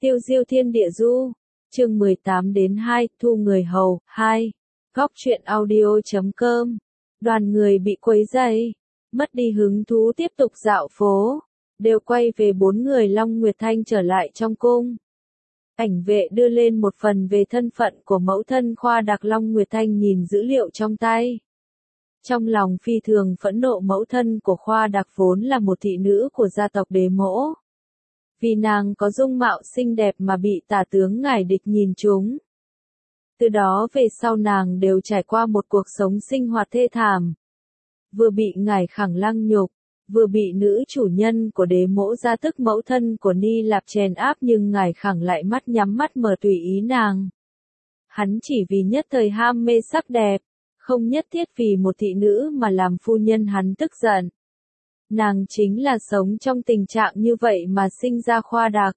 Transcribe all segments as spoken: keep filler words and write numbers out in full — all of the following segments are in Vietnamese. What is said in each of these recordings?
Tiêu diêu thiên địa du. Chương mười tám đến hai, thu người hầu, hai. Góc truyện audio.com. Đoàn người bị quấy rầy, mất đi hứng thú tiếp tục dạo phố, đều quay về bốn người Long Nguyệt Thanh trở lại trong cung. Ảnh vệ đưa lên một phần về thân phận của mẫu thân Khoa Đặc. Long Nguyệt Thanh nhìn dữ liệu trong tay. Trong lòng phi thường phẫn nộ, mẫu thân của Khoa Đặc vốn là một thị nữ của gia tộc Đế Mỗ. Vì nàng có dung mạo xinh đẹp mà bị tả tướng ngải địch nhìn trúng. Từ đó về sau nàng đều trải qua một cuộc sống sinh hoạt thê thảm. Vừa bị ngải khẳng lăng nhục, vừa bị nữ chủ nhân của Đế Mỗ gia tức mẫu thân của Ni Lạp chèn áp, nhưng ngải khẳng lại mắt nhắm mắt mở tùy ý nàng. Hắn chỉ vì nhất thời ham mê sắc đẹp, không nhất thiết vì một thị nữ mà làm phu nhân hắn tức giận. Nàng chính là sống trong tình trạng như vậy mà sinh ra Khoa Đặc.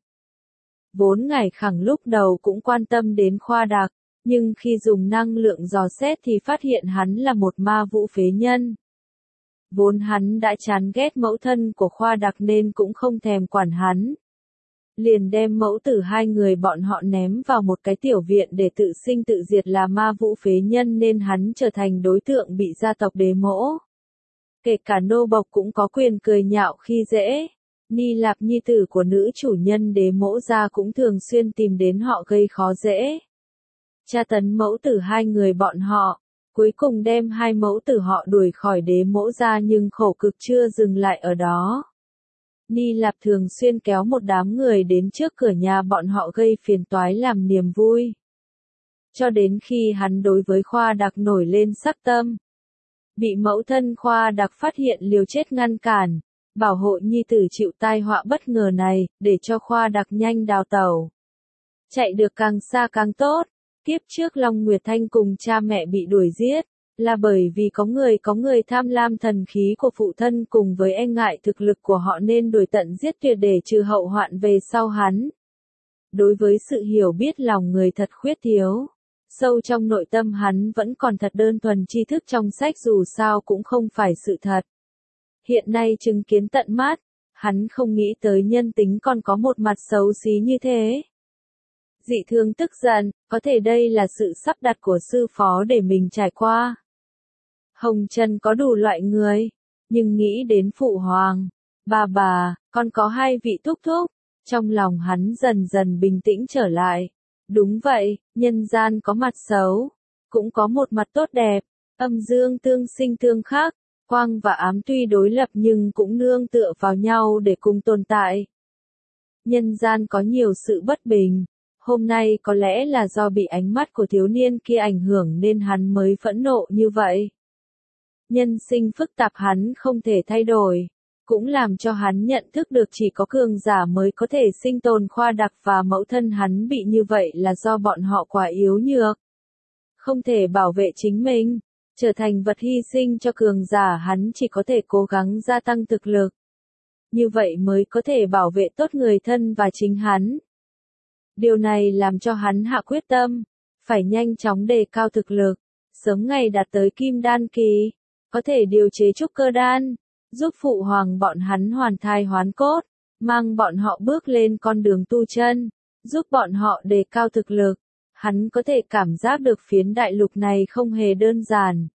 Vốn ngải khẳng lúc đầu cũng quan tâm đến Khoa Đặc, nhưng khi dùng năng lượng dò xét thì phát hiện hắn là một ma vũ phế nhân. Vốn hắn đã chán ghét mẫu thân của Khoa Đặc nên cũng không thèm quản hắn. Liền đem mẫu tử hai người bọn họ ném vào một cái tiểu viện để tự sinh tự diệt, là ma vũ phế nhân nên hắn trở thành đối tượng bị gia tộc Đế Mỗ. Kể cả nô bộc cũng có quyền cười nhạo khi dễ. Ni Lạp nhi tử của nữ chủ nhân Đế Mỗ gia cũng thường xuyên tìm đến họ gây khó dễ. Tra tấn mẫu tử hai người bọn họ, cuối cùng đem hai mẫu tử họ đuổi khỏi Đế Mỗ gia, nhưng khổ cực chưa dừng lại ở đó. Ni Lạp thường xuyên kéo một đám người đến trước cửa nhà bọn họ gây phiền toái làm niềm vui. Cho đến khi hắn đối với Khoa Đặc nổi lên sắc tâm. Bị mẫu thân Khoa Đặc phát hiện liều chết ngăn cản, bảo hộ nhi tử chịu tai họa bất ngờ này, để cho Khoa Đặc nhanh đào tẩu. Chạy được càng xa càng tốt. Kiếp trước Long Nguyệt Thanh cùng cha mẹ bị đuổi giết, là bởi vì có người có người tham lam thần khí của phụ thân cùng với e ngại thực lực của họ nên đuổi tận giết tuyệt để trừ hậu hoạn về sau hắn. Đối với sự hiểu biết lòng người thật khuyết thiếu. Sâu trong nội tâm hắn vẫn còn thật đơn thuần, tri thức trong sách dù sao cũng không phải sự thật. Hiện nay chứng kiến tận mắt, hắn không nghĩ tới nhân tính còn có một mặt xấu xí như thế. Dị thường tức giận, có thể đây là sự sắp đặt của sư phó để mình trải qua. Hồng Trần có đủ loại người, nhưng nghĩ đến phụ hoàng, bà bà, còn có hai vị thúc thúc, trong lòng hắn dần dần bình tĩnh trở lại. Đúng vậy, nhân gian có mặt xấu, cũng có một mặt tốt đẹp, âm dương tương sinh tương khắc, quang và ám tuy đối lập nhưng cũng nương tựa vào nhau để cùng tồn tại. Nhân gian có nhiều sự bất bình, hôm nay có lẽ là do bị ánh mắt của thiếu niên kia ảnh hưởng nên hắn mới phẫn nộ như vậy. Nhân sinh phức tạp hắn không thể thay đổi. Cũng làm cho hắn nhận thức được chỉ có cường giả mới có thể sinh tồn. Khoa Đặc và mẫu thân hắn bị như vậy là do bọn họ quá yếu nhược. Không thể bảo vệ chính mình, trở thành vật hy sinh cho cường giả, hắn chỉ có thể cố gắng gia tăng thực lực. Như vậy mới có thể bảo vệ tốt người thân và chính hắn. Điều này làm cho hắn hạ quyết tâm, phải nhanh chóng đề cao thực lực, sớm ngày đạt tới kim đan kỳ, có thể điều chế trúc cơ đan. Giúp phụ hoàng bọn hắn hoàn thai hoán cốt, mang bọn họ bước lên con đường tu chân, giúp bọn họ đề cao thực lực. Hắn có thể cảm giác được phiến đại lục này không hề đơn giản.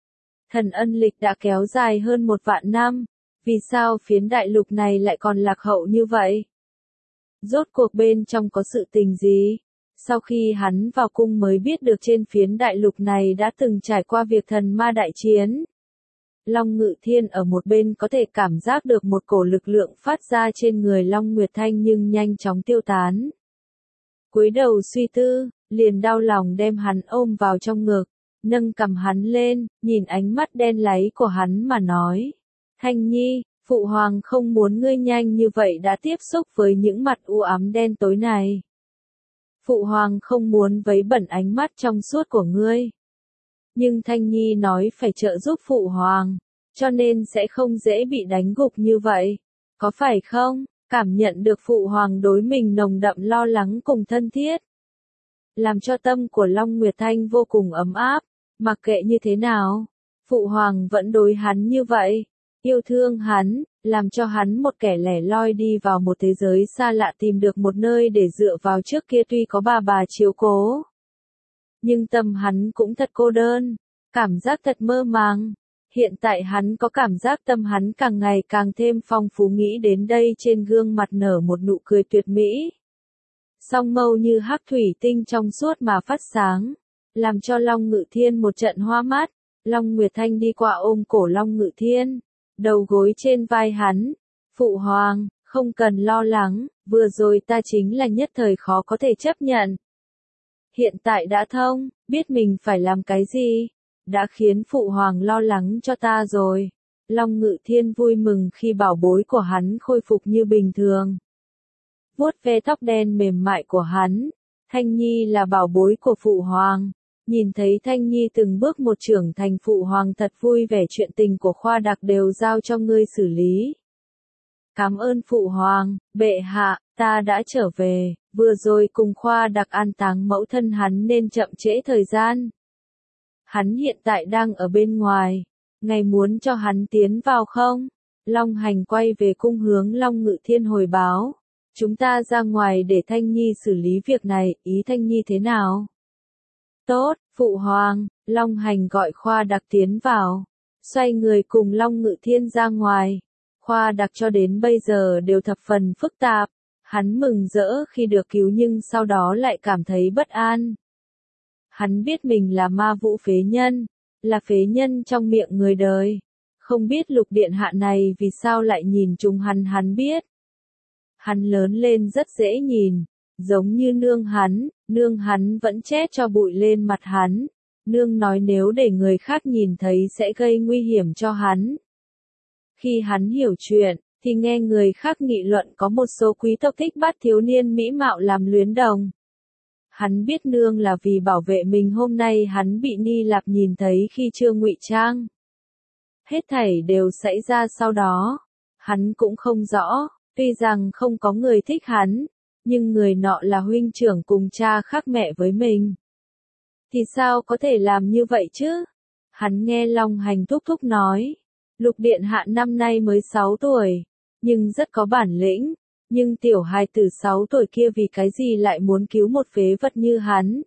Thần ân lịch đã kéo dài hơn một vạn năm, vì sao phiến đại lục này lại còn lạc hậu như vậy? Rốt cuộc bên trong có sự tình gì? Sau khi hắn vào cung mới biết được trên phiến đại lục này đã từng trải qua việc thần ma đại chiến. Long Ngự Thiên ở một bên có thể cảm giác được một cổ lực lượng phát ra trên người Long Nguyệt Thanh nhưng nhanh chóng tiêu tán. Cúi đầu suy tư, liền đau lòng đem hắn ôm vào trong ngực, nâng cằm hắn lên, nhìn ánh mắt đen láy của hắn mà nói. Thanh Nhi, phụ hoàng không muốn ngươi nhanh như vậy đã tiếp xúc với những mặt u ám đen tối này. Phụ hoàng không muốn vấy bẩn ánh mắt trong suốt của ngươi. Nhưng Thanh Nhi nói phải trợ giúp phụ hoàng, cho nên sẽ không dễ bị đánh gục như vậy. Có phải không? Cảm nhận được phụ hoàng đối mình nồng đậm lo lắng cùng thân thiết. Làm cho tâm của Long Nguyệt Thanh vô cùng ấm áp, mặc kệ như thế nào. Phụ hoàng vẫn đối hắn như vậy, yêu thương hắn, làm cho hắn một kẻ lẻ loi đi vào một thế giới xa lạ tìm được một nơi để dựa vào. Trước kia tuy có bà bà chiếu cố, nhưng tâm hắn cũng thật cô đơn, cảm giác thật mơ màng. Hiện tại hắn có cảm giác tâm hắn càng ngày càng thêm phong phú. Nghĩ đến đây, trên gương mặt nở một nụ cười tuyệt mỹ. Song mâu như hắc thủy tinh trong suốt mà phát sáng, làm cho Long Ngự Thiên một trận hoa mắt. Long Nguyệt Thanh đi qua ôm cổ Long Ngự Thiên, đầu gối trên vai hắn. Phụ hoàng, không cần lo lắng, vừa rồi ta chính là nhất thời khó có thể chấp nhận. Hiện tại đã thông, biết mình phải làm cái gì, đã khiến phụ hoàng lo lắng cho ta rồi. Long Ngự Thiên vui mừng khi bảo bối của hắn khôi phục như bình thường. Vuốt ve tóc đen mềm mại của hắn, Thanh Nhi là bảo bối của phụ hoàng. Nhìn thấy Thanh Nhi từng bước một trưởng thành, phụ hoàng thật vui vẻ. Chuyện tình của Khoa Đặc đều giao cho ngươi xử lý. Cảm ơn phụ hoàng, bệ hạ, ta đã trở về. Vừa rồi cùng Khoa Đặc an táng mẫu thân hắn nên chậm trễ thời gian. Hắn hiện tại đang ở bên ngoài, ngài muốn cho hắn tiến vào không? Long Hành quay về cung hướng Long Ngự Thiên hồi báo. Chúng ta ra ngoài để Thanh Nhi xử lý việc này, ý Thanh Nhi thế nào? Tốt, phụ hoàng. Long Hành gọi Khoa Đặc tiến vào, xoay người cùng Long Ngự Thiên ra ngoài. Khoa Đặc cho đến bây giờ đều thập phần phức tạp. Hắn mừng rỡ khi được cứu nhưng sau đó lại cảm thấy bất an. Hắn biết mình là ma vũ phế nhân, là phế nhân trong miệng người đời. Không biết Lục Điện Hạ này vì sao lại nhìn trúng hắn. Hắn biết hắn lớn lên rất dễ nhìn, giống như nương hắn. Nương hắn vẫn che cho bụi lên mặt hắn. Nương nói nếu để người khác nhìn thấy sẽ gây nguy hiểm cho hắn. Khi hắn hiểu chuyện, thì nghe người khác nghị luận có một số quý tộc thích bắt thiếu niên mỹ mạo làm luyến đồng. Hắn biết nương là vì bảo vệ mình. Hôm nay hắn bị Ni Lạp nhìn thấy khi chưa ngụy trang. Hết thảy đều xảy ra sau đó. Hắn cũng không rõ, tuy rằng không có người thích hắn, nhưng người nọ là huynh trưởng cùng cha khác mẹ với mình. Thì sao có thể làm như vậy chứ? Hắn nghe Long Hành thúc thúc nói, Lục Điện Hạ năm nay mới sáu tuổi, nhưng rất có bản lĩnh. Nhưng tiểu hài tử sáu tuổi kia vì cái gì lại muốn cứu một phế vật như hắn?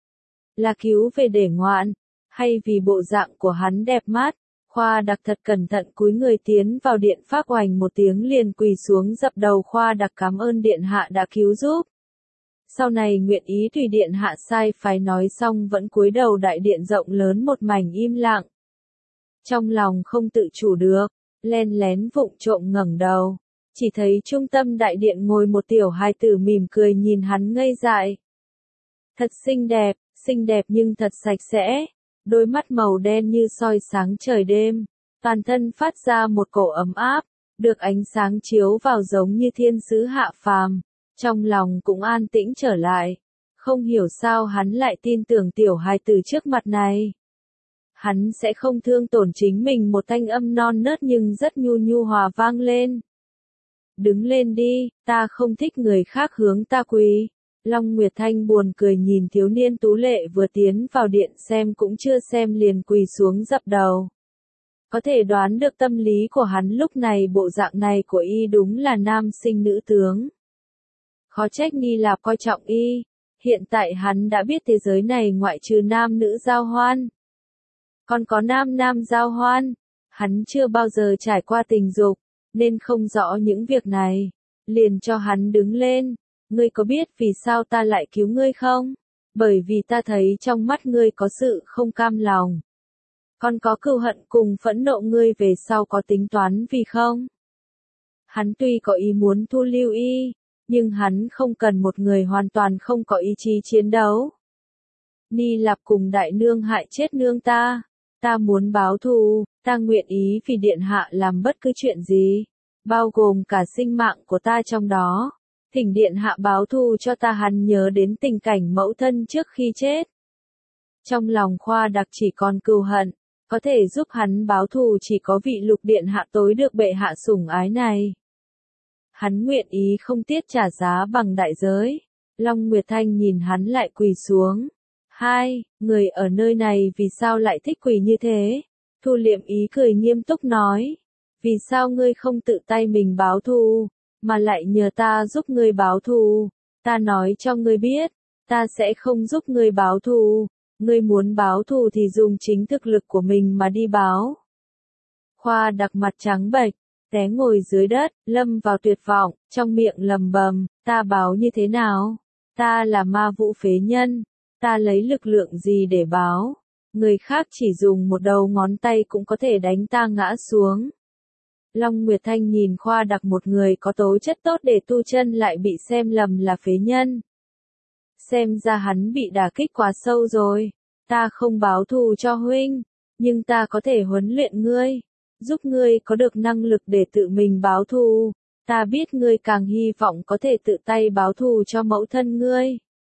Là cứu về để ngoạn, hay vì bộ dạng của hắn đẹp mắt? Khoa Đặc thật cẩn thận cúi người tiến vào điện pháp, oành một tiếng liền quỳ xuống dập đầu. Khoa Đặc cảm ơn Điện Hạ đã cứu giúp. Sau này nguyện ý tùy Điện Hạ sai phái. Nói xong vẫn cúi đầu. Đại điện rộng lớn một mảnh im lặng. Trong lòng không tự chủ được, len lén vụng trộm ngẩng đầu. Chỉ thấy trung tâm đại điện ngồi một tiểu hài tử mỉm cười nhìn hắn ngây dại. Thật xinh đẹp, xinh đẹp nhưng thật sạch sẽ. Đôi mắt màu đen như soi sáng trời đêm. Toàn thân phát ra một cổ ấm áp, được ánh sáng chiếu vào giống như thiên sứ hạ phàm. Trong lòng cũng an tĩnh trở lại. Không hiểu sao hắn lại tin tưởng tiểu hài tử trước mặt này. Hắn sẽ không thương tổn chính mình. Một thanh âm non nớt nhưng rất nhu nhu hòa vang lên. Đứng lên đi, ta không thích người khác hướng ta quỳ. Long Nguyệt Thanh buồn cười nhìn thiếu niên tú lệ vừa tiến vào điện, xem cũng chưa xem liền quỳ xuống dập đầu. Có thể đoán được tâm lý của hắn lúc này. Bộ dạng này của y đúng là nam sinh nữ tướng. Khó trách Ni Lạp coi trọng y. Hiện tại hắn đã biết thế giới này ngoại trừ nam nữ giao hoan, còn có nam nam giao hoan. Hắn chưa bao giờ trải qua tình dục, nên không rõ những việc này. Liền cho hắn đứng lên. Ngươi có biết vì sao ta lại cứu ngươi không? Bởi vì ta thấy trong mắt ngươi có sự không cam lòng. Còn có cừu hận cùng phẫn nộ. Ngươi về sau có tính toán vì không? Hắn tuy có ý muốn thu lưu y, nhưng hắn không cần một người hoàn toàn không có ý chí chiến đấu. Ni Lạp cùng đại nương hại chết nương ta. Ta muốn báo thù, ta nguyện ý vì Điện Hạ làm bất cứ chuyện gì, bao gồm cả sinh mạng của ta trong đó. Thỉnh Điện Hạ báo thù cho ta. Hắn nhớ đến tình cảnh mẫu thân trước khi chết. Trong lòng Khoa Đặc chỉ còn cừu hận, có thể giúp hắn báo thù chỉ có vị Lục Điện Hạ tối được bệ hạ sủng ái này. Hắn nguyện ý không tiết trả giá bằng đại giới. Long Nguyệt Thanh nhìn hắn lại quỳ xuống. Hai, người ở nơi này vì sao lại thích quỳ như thế? Thu liệm ý cười nghiêm túc nói. Vì sao ngươi không tự tay mình báo thù, mà lại nhờ ta giúp ngươi báo thù? Ta nói cho ngươi biết, ta sẽ không giúp ngươi báo thù. Ngươi muốn báo thù thì dùng chính thực lực của mình mà đi báo. Khoa Đặc mặt trắng bệch, té ngồi dưới đất, lâm vào tuyệt vọng, trong miệng lầm bầm, ta báo như thế nào? Ta là ma vũ phế nhân, ta lấy lực lượng gì để báo? Người khác chỉ dùng một đầu ngón tay cũng có thể đánh ta ngã xuống. Long Nguyệt Thanh nhìn Khoa Đặc, một người có tố chất tốt để tu chân lại bị xem lầm là phế nhân. Xem ra hắn bị đả kích quá sâu rồi. Ta không báo thù cho huynh, nhưng ta có thể huấn luyện ngươi, giúp ngươi có được năng lực để tự mình báo thù. Ta biết ngươi càng hy vọng có thể tự tay báo thù cho mẫu thân ngươi.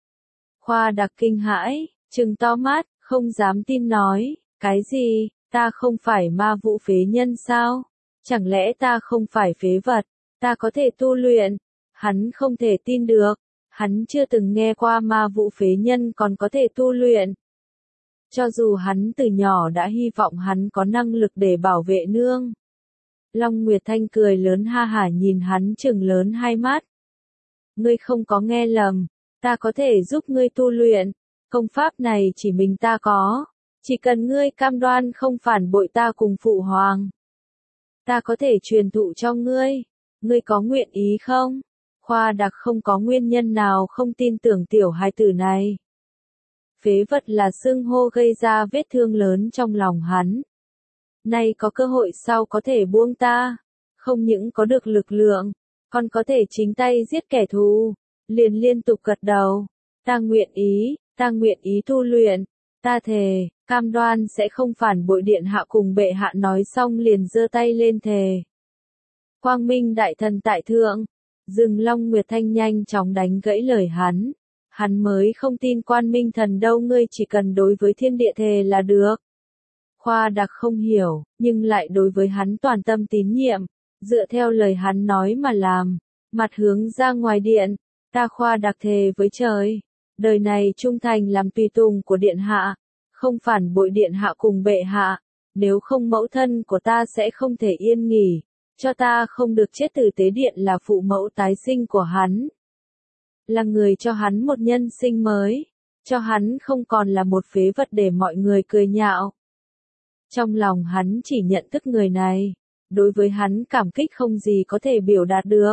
Khoa Đặc kinh hãi, trừng to mắt, không dám tin nói, cái gì, ta không phải ma vũ phế nhân sao? Chẳng lẽ ta không phải phế vật, ta có thể tu luyện? Hắn không thể tin được, hắn chưa từng nghe qua ma vũ phế nhân còn có thể tu luyện. Cho dù hắn từ nhỏ đã hy vọng hắn có năng lực để bảo vệ nương. Long Nguyệt Thanh cười lớn ha hả nhìn hắn trừng lớn hai mắt. Ngươi không có nghe lầm, ta có thể giúp ngươi tu luyện, công pháp này chỉ mình ta có, chỉ cần ngươi cam đoan không phản bội ta cùng phụ hoàng. Ta có thể truyền thụ cho ngươi, ngươi có nguyện ý không? Khoa Đặc không có nguyên nhân nào không tin tưởng tiểu hài tử này. Phế vật là xưng hô gây ra vết thương lớn trong lòng hắn. Nay có cơ hội sau có thể buông ta, không những có được lực lượng, còn có thể chính tay giết kẻ thù, liền liên tục gật đầu. Ta nguyện ý, ta nguyện ý tu luyện, ta thề, cam đoan sẽ không phản bội điện hạ cùng bệ hạ. Nói xong liền giơ tay lên thề. Quang Minh đại thần tại thượng, dừng. Long Nguyệt Thanh nhanh chóng đánh gãy lời hắn. Hắn mới không tin Quan Minh thần đâu, ngươi chỉ cần đối với thiên địa thề là được. Khoa Đặc không hiểu, nhưng lại đối với hắn toàn tâm tín nhiệm, dựa theo lời hắn nói mà làm, mặt hướng ra ngoài điện. Ta Khoa Đặc thề với trời, đời này trung thành làm tùy tùng của điện hạ, không phản bội điện hạ cùng bệ hạ, nếu không mẫu thân của ta sẽ không thể yên nghỉ, cho ta không được chết tử tế điện là phụ mẫu tái sinh của hắn. Là người cho hắn một nhân sinh mới, cho hắn không còn là một phế vật để mọi người cười nhạo. Trong lòng hắn chỉ nhận thức người này, đối với hắn cảm kích không gì có thể biểu đạt được.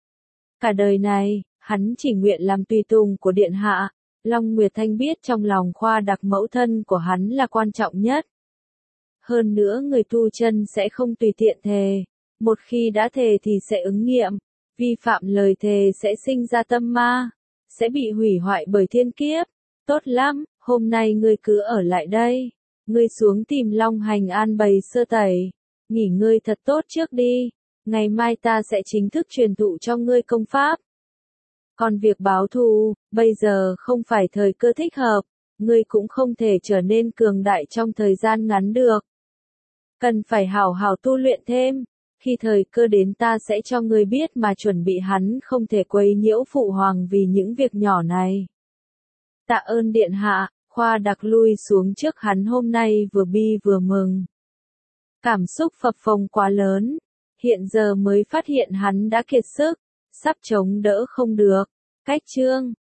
Cả đời này, hắn chỉ nguyện làm tùy tùng của điện hạ. Long Nguyệt Thanh biết trong lòng Khoa Đặc mẫu thân của hắn là quan trọng nhất. Hơn nữa người tu chân sẽ không tùy tiện thề, một khi đã thề thì sẽ ứng nghiệm, vi phạm lời thề sẽ sinh ra tâm ma, sẽ bị hủy hoại bởi thiên kiếp. Tốt lắm, hôm nay ngươi cứ ở lại đây, ngươi xuống tìm Long Hành an bày sơ tẩy, nghỉ ngơi thật tốt trước đi, ngày mai ta sẽ chính thức truyền thụ cho ngươi công pháp. Còn việc báo thù, bây giờ không phải thời cơ thích hợp, ngươi cũng không thể trở nên cường đại trong thời gian ngắn được. Cần phải hảo hảo tu luyện thêm, khi thời cơ đến ta sẽ cho ngươi biết mà chuẩn bị. Hắn không thể quấy nhiễu phụ hoàng vì những việc nhỏ này. Tạ ơn điện hạ. Khoa Đặc lui xuống trước hắn, hôm nay vừa bi vừa mừng. Cảm xúc phập phồng quá lớn, hiện giờ mới phát hiện hắn đã kiệt sức, sắp chống đỡ không được. Cách chương